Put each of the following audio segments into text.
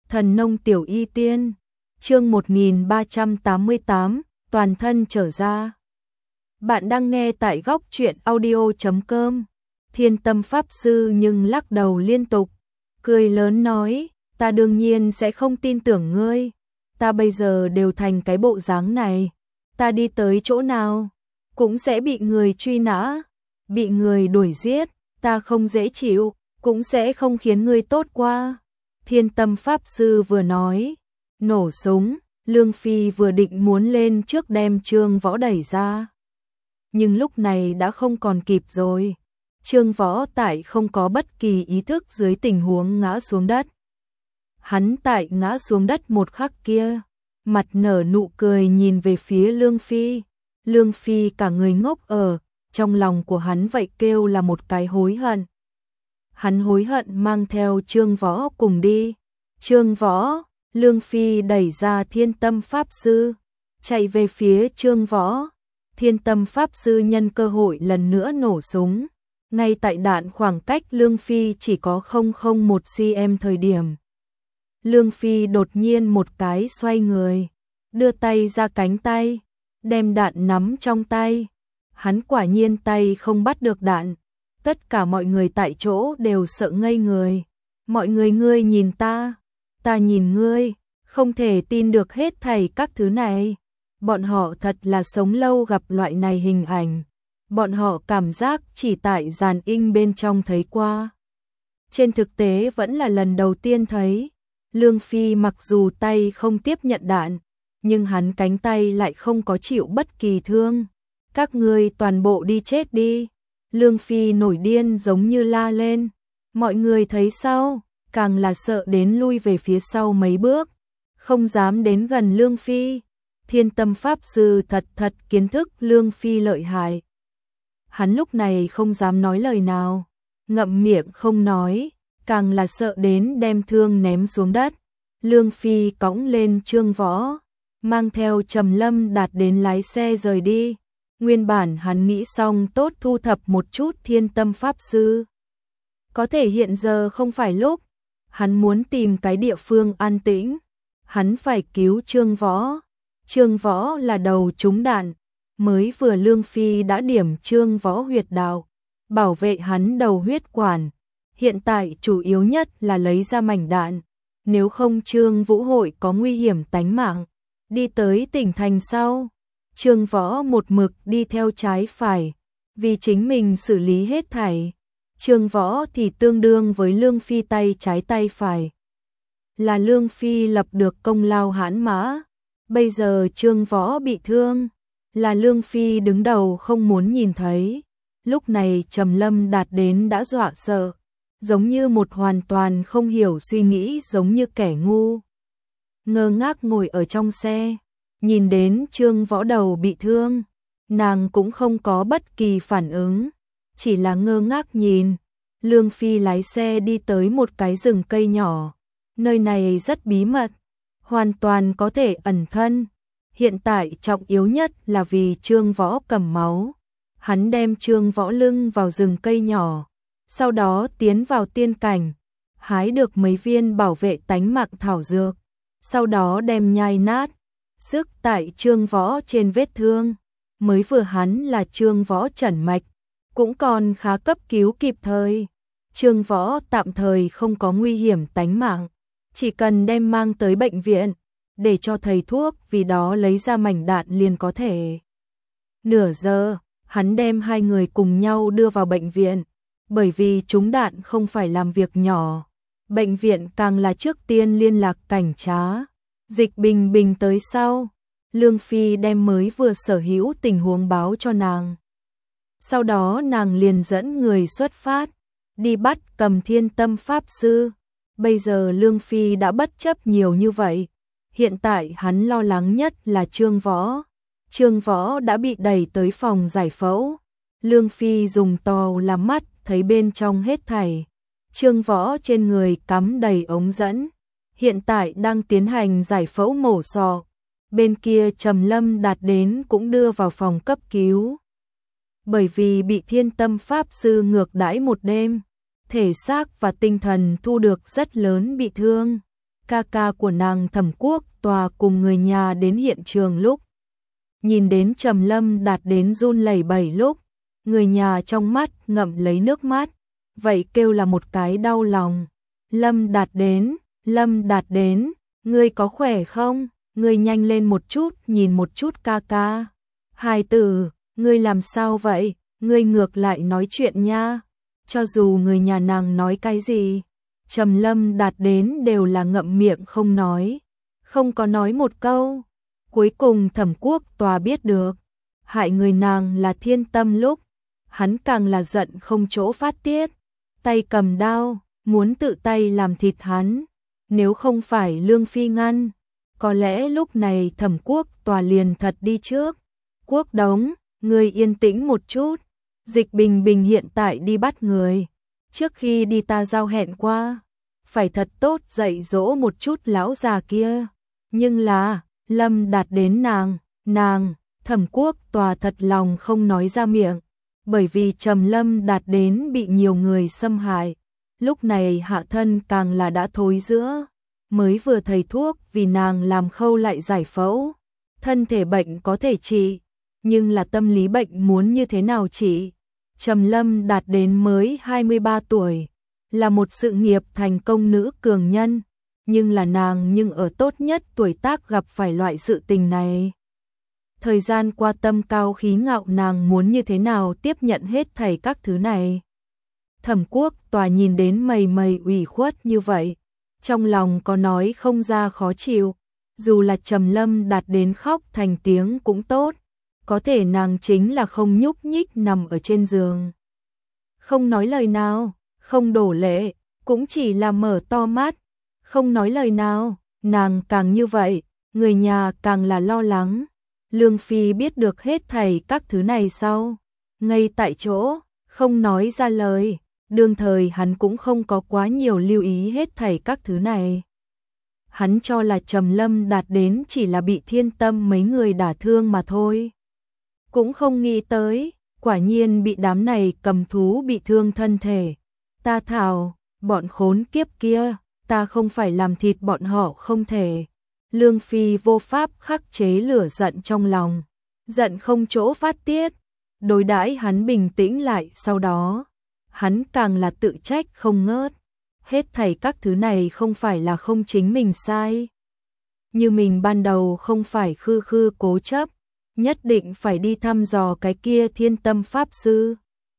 Thần nông tiểu y tiên, chương 1388, toàn thân trở ra. Bạn đang nghe tại góc truyện audio.com. Thiên Tâm Pháp Sư nhưng lắc đầu liên tục, cười lớn nói, ta đương nhiên sẽ không tin tưởng ngươi, ta bây giờ đều thành cái bộ dáng này, ta đi tới chỗ nào, cũng sẽ bị người truy nã, bị người đuổi giết, ta không dễ chịu, cũng sẽ không khiến ngươi tốt qua. Thiên Tâm Pháp Sư vừa nói, nổ súng, Lương Phi vừa định muốn lên trước đem Trương Võ đẩy ra. Nhưng lúc này đã không còn kịp rồi. Trương Võ tại không có bất kỳ ý thức dưới tình huống ngã xuống đất. Hắn tại ngã xuống đất một khắc kia, mặt nở nụ cười nhìn về phía Lương Phi. Lương Phi cả người ngốc ở, trong lòng của hắn vậy kêu là một cái hối hận. Hắn hối hận mang theo Trương Võ cùng đi. Trương Võ, Lương Phi đẩy ra Thiên Tâm Pháp Sư, chạy về phía Trương Võ. Thiên Tâm Pháp Sư nhân cơ hội lần nữa nổ súng, ngay tại đạn khoảng cách Lương Phi chỉ có 001 cm thời điểm. Lương Phi đột nhiên một cái xoay người, đưa tay ra cánh tay, đem đạn nắm trong tay. Hắn quả nhiên tay không bắt được đạn. Tất cả mọi người tại chỗ đều sợ ngây người. Mọi người, ngươi nhìn ta nhìn ngươi, không thể tin được hết thảy các thứ này. Bọn họ thật là sống lâu gặp loại này hình ảnh. Bọn họ cảm giác chỉ tại dàn inh bên trong thấy qua. Trên thực tế vẫn là lần đầu tiên thấy. Lương Phi mặc dù tay không tiếp nhận đạn, nhưng hắn cánh tay lại không có chịu bất kỳ thương. Các ngươi toàn bộ đi chết đi. Lương Phi nổi điên giống như la lên. Mọi người thấy sao, càng là sợ đến lui về phía sau mấy bước, không dám đến gần Lương Phi. Thiên Tâm Pháp Sư thật kiến thức Lương Phi lợi hại. Hắn lúc này không dám nói lời nào, ngậm miệng không nói, càng là sợ đến đem thương ném xuống đất. Lương Phi cõng lên Trương Võ, mang theo Trầm Lâm Đạt đến lái xe rời đi. Nguyên bản hắn nghĩ xong tốt thu thập một chút Thiên Tâm Pháp Sư. Có thể hiện giờ không phải lúc, hắn muốn tìm cái địa phương an tĩnh, hắn phải cứu Trương Võ. Trương Võ là đầu trúng đạn, mới vừa Lương Phi đã điểm Trương Võ huyệt đạo, bảo vệ hắn đầu huyết quản. Hiện tại chủ yếu nhất là lấy ra mảnh đạn, nếu không Trương Vũ hội có nguy hiểm tánh mạng. Đi tới tỉnh thành sau, Trương Võ một mực đi theo trái phải, vì chính mình xử lý hết thảy. Trương Võ thì tương đương với Lương Phi tay trái tay phải. Là Lương Phi lập được công lao hãn mã. Bây giờ Trương Võ bị thương, là Lương Phi đứng đầu không muốn nhìn thấy. Lúc này Trầm Lâm Đạt đến đã dọa sợ, giống như một hoàn toàn không hiểu suy nghĩ, giống như kẻ ngu. Ngơ ngác ngồi ở trong xe, nhìn đến Trương Võ đầu bị thương, nàng cũng không có bất kỳ phản ứng, chỉ là ngơ ngác nhìn. Lương Phi lái xe đi tới một cái rừng cây nhỏ, nơi này rất bí mật, hoàn toàn có thể ẩn thân. Hiện tại trọng yếu nhất là vì Trương Võ cầm máu. Hắn đem Trương Võ lưng vào rừng cây nhỏ, sau đó tiến vào tiên cảnh, hái được mấy viên bảo vệ tánh mạng thảo dược, sau đó đem nhai nát, sức tại Trương Võ trên vết thương. Mới vừa hắn là Trương Võ chẩn mạch, cũng còn khá cấp cứu kịp thời. Trương Võ tạm thời không có nguy hiểm tánh mạng, chỉ cần đem mang tới bệnh viện, để cho thầy thuốc vì đó lấy ra mảnh đạn liền có thể. Nửa giờ, hắn đem hai người cùng nhau đưa vào bệnh viện, bởi vì trúng đạn không phải làm việc nhỏ. Bệnh viện càng là trước tiên liên lạc cảnh trá. Dịch Bình Bình tới sau, Lương Phi đem mới vừa sở hữu tình huống báo cho nàng. Sau đó nàng liền dẫn người xuất phát, đi bắt cầm Thiên Tâm Pháp Sư. Bây giờ Lương Phi đã bất chấp nhiều như vậy. Hiện tại hắn lo lắng nhất là Trương Võ. Trương Võ đã bị đẩy tới phòng giải phẫu. Lương Phi dùng tò là mắt thấy bên trong hết thảy. Trương Võ trên người cắm đầy ống dẫn, hiện tại đang tiến hành giải phẫu mổ sọ. Bên kia Trầm Lâm Đạt đến cũng đưa vào phòng cấp cứu. Bởi vì bị Thiên Tâm Pháp Sư ngược đãi một đêm, thể xác và tinh thần thu được rất lớn bị thương. ca ca của nàng Thẩm Quốc Tòa cùng người nhà đến hiện trường lúc nhìn đến Trầm Lâm Đạt đến run lẩy bẩy lúc, người nhà trong mắt ngậm lấy nước mắt, vậy kêu là một cái đau lòng. Lâm Đạt đến, ngươi có khỏe không? Ngươi nhanh lên một chút, nhìn một chút ca ca. Hài tử, ngươi làm sao vậy? Ngươi ngược lại nói chuyện nha. Cho dù người nhà nàng nói cái gì, Trầm Lâm Đạt đến đều là ngậm miệng không nói, không có nói một câu. Cuối cùng Thẩm Quốc Tòa biết được, hại người nàng là Thiên Tâm lúc, hắn càng là giận không chỗ phát tiết, tay cầm đao, muốn tự tay làm thịt hắn. Nếu không phải Lương Phi ngăn, có lẽ lúc này Thẩm Quốc Tòa liền thật đi trước. Quốc Đống, ngươi yên tĩnh một chút, Dịch Bình Bình hiện tại đi bắt người. Trước khi đi ta giao hẹn qua, phải thật tốt dạy dỗ một chút lão già kia. Nhưng là, Lâm Đạt đến nàng, Thẩm Quốc Tòa thật lòng không nói ra miệng, bởi vì Trầm Lâm Đạt đến bị nhiều người xâm hại. Lúc này hạ thân càng là đã thối rữa, mới vừa thầy thuốc vì nàng làm khâu lại giải phẫu. Thân thể bệnh có thể trị, nhưng là tâm lý bệnh muốn như thế nào trị? Trầm Lâm Đạt đến mới 23 tuổi, là một sự nghiệp thành công nữ cường nhân, nhưng là nàng ở tốt nhất tuổi tác gặp phải loại sự tình này. Thời gian qua tâm cao khí ngạo nàng muốn như thế nào tiếp nhận hết thảy các thứ này. Thẩm Quốc Tòa nhìn đến mầy ủy khuất như vậy, trong lòng có nói không ra khó chịu, dù là Trầm Lâm Đạt đến khóc thành tiếng cũng tốt, có thể nàng chính là không nhúc nhích nằm ở trên giường. Không nói lời nào, không đổ lệ, cũng chỉ là mở to mắt, không nói lời nào, nàng càng như vậy, người nhà càng là lo lắng. Lương Phi biết được hết thảy các thứ này sau, ngay tại chỗ, không nói ra lời, đương thời hắn cũng không có quá nhiều lưu ý hết thảy các thứ này. Hắn cho là Trầm Lâm Đạt đến chỉ là bị Thiên Tâm mấy người đả thương mà thôi. Cũng không nghĩ tới, quả nhiên bị đám này cầm thú bị thương thân thể. Ta thảo, bọn khốn kiếp kia, ta không phải làm thịt bọn họ không thể. Lương Phi vô pháp khắc chế lửa giận trong lòng, giận không chỗ phát tiết, đối đãi hắn bình tĩnh lại sau đó. Hắn càng là tự trách không ngớt, hết thảy các thứ này không phải là không chính mình sai. Như mình ban đầu không phải khư cố chấp, nhất định phải đi thăm dò cái kia Thiên Tâm Pháp Sư.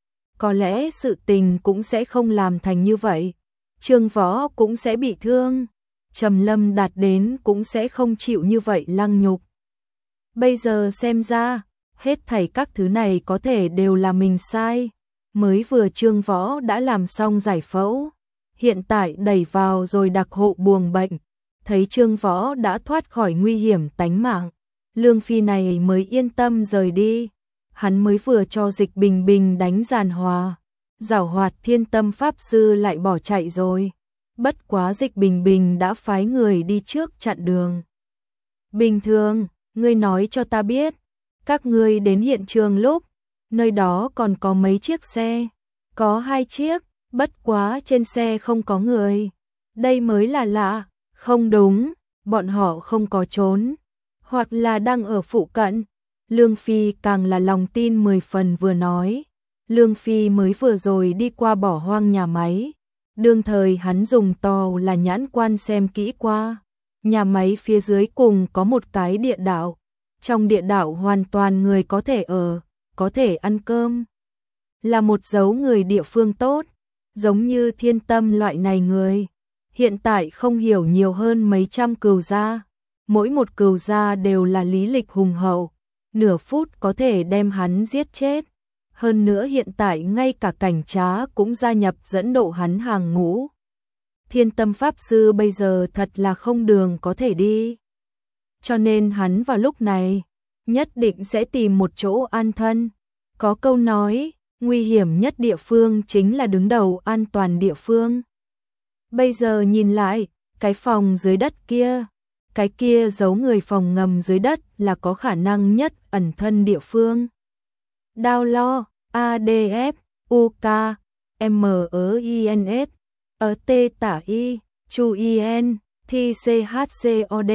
Có lẽ sự tình cũng sẽ không làm thành như vậy, Trương Võ cũng sẽ bị thương, Trầm Lâm Đạt đến cũng sẽ không chịu như vậy lăng nhục. Bây giờ xem ra, hết thảy các thứ này có thể đều là mình sai. Mới vừa Trương Võ đã làm xong giải phẫu, hiện tại đẩy vào rồi đặc hộ buồng bệnh, thấy Trương Võ đã thoát khỏi nguy hiểm tánh mạng, Lương Phi này mới yên tâm rời đi. Hắn mới vừa cho Dịch Bình Bình đánh giàn hòa, giảo hoạt Thiên Tâm Pháp Sư lại bỏ chạy rồi. Bất quá Dịch Bình Bình đã phái người đi trước chặn đường. Bình thường, ngươi nói cho ta biết, các ngươi đến hiện trường lúc, nơi đó còn có mấy chiếc xe? Có 2 chiếc, bất quá trên xe không có người. Đây mới là lạ, không đúng, bọn họ không có trốn, hoặc là đang ở phụ cận. Lương Phi càng là lòng tin 10 phần vừa nói. Lương Phi mới vừa rồi đi qua bỏ hoang nhà máy. Đương thời hắn dùng to là nhãn quan xem kỹ qua. Nhà máy phía dưới cùng có một cái địa đạo. Trong địa đạo hoàn toàn người có thể ở, có thể ăn cơm. Là một dấu người địa phương tốt, giống như Thiên Tâm loại này người. Hiện tại không hiểu nhiều hơn mấy trăm cừu gia. Mỗi một cừu gia đều là lý lịch hùng hậu, nửa phút có thể đem hắn giết chết. Hơn nữa hiện tại ngay cả cảnh trá cũng gia nhập dẫn độ hắn hàng ngũ. Thiên Tâm Pháp Sư bây giờ thật là không đường có thể đi. Cho nên hắn vào lúc này, nhất định sẽ tìm một chỗ an thân. Có câu nói, nguy hiểm nhất địa phương chính là đứng đầu an toàn địa phương. Bây giờ nhìn lại, cái phòng dưới đất kia, cái kia giấu người phòng ngầm dưới đất là có khả năng nhất ẩn thân địa phương. Đao lo, ADF, UK, MINS, T tả Y, Chu IN, thi CHCOD,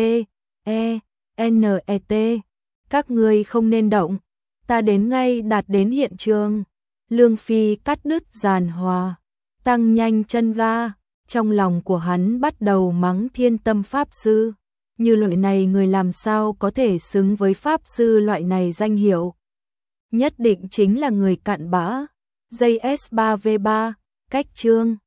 NET. Các ngươi không nên động, ta đến ngay đạt đến hiện trường. Lương Phi cắt đứt giàn hòa, tăng nhanh chân ga, trong lòng của hắn bắt đầu mắng Thiên Tâm Pháp Sư. Như loại này người làm sao có thể xứng với Pháp Sư loại này danh hiệu. Nhất định chính là người cặn bã. JS3V3, cách chương